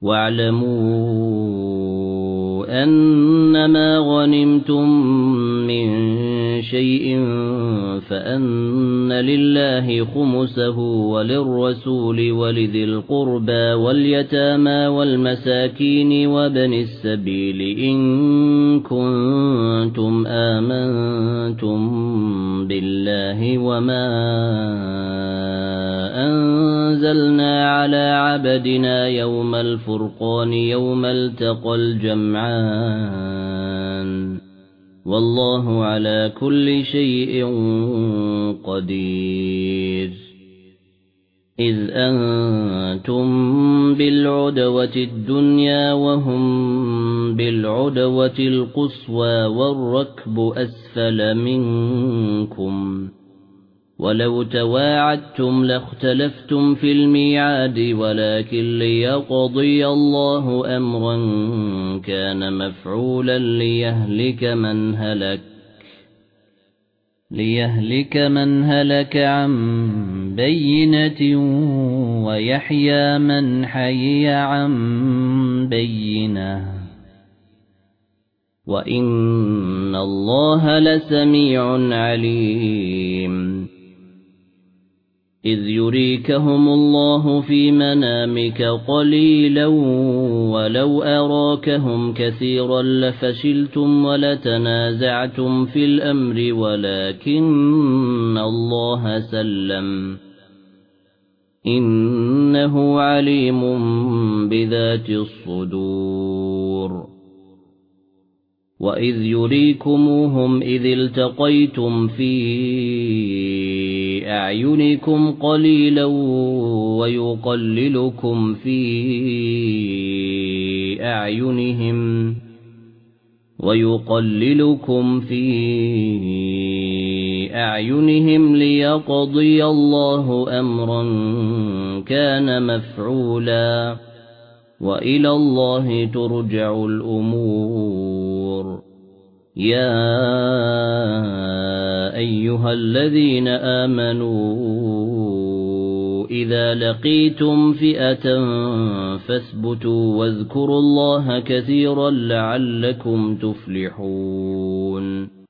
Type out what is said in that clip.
واعلموا أنما غنمتم من شيء فأن لله خمسه وللرسول ولذي القربى واليتامى والمساكين وابن السبيل إن كنتم آمنتم بالله وما أنزلنا على عبدنا يوم الفرقان يوم التقى الجمعان والله على كل شيء قدير إذ أنتم بالعدوة الدنيا وهم بالعدوة القصوى والركب أسفل منكم ولو تواعدتم لاختلفتم في الميعاد ولكن ليقضي الله أمرا كان مفعولا ليهلك من هلك عن بينة ويحيى من حي عن بينة وإن الله لسميع عليم إذ يريكهم الله في منامك قليلا ولو أراكهم كثيرا لفشلتم ولتنازعتم في الأمر ولكن الله سلم إنه عليم بذات الصدور وإذ يريكموهم إذ التقيتم في أعينكم قليلا ويقللكم في أعينهم ليقضي الله أمرا كان مفعولا وإلى الله ترجع الأمور يا أيها الذين آمنوا إذا لقيتم فئة فاثبتوا واذكروا الله كثيرا لعلكم تفلحون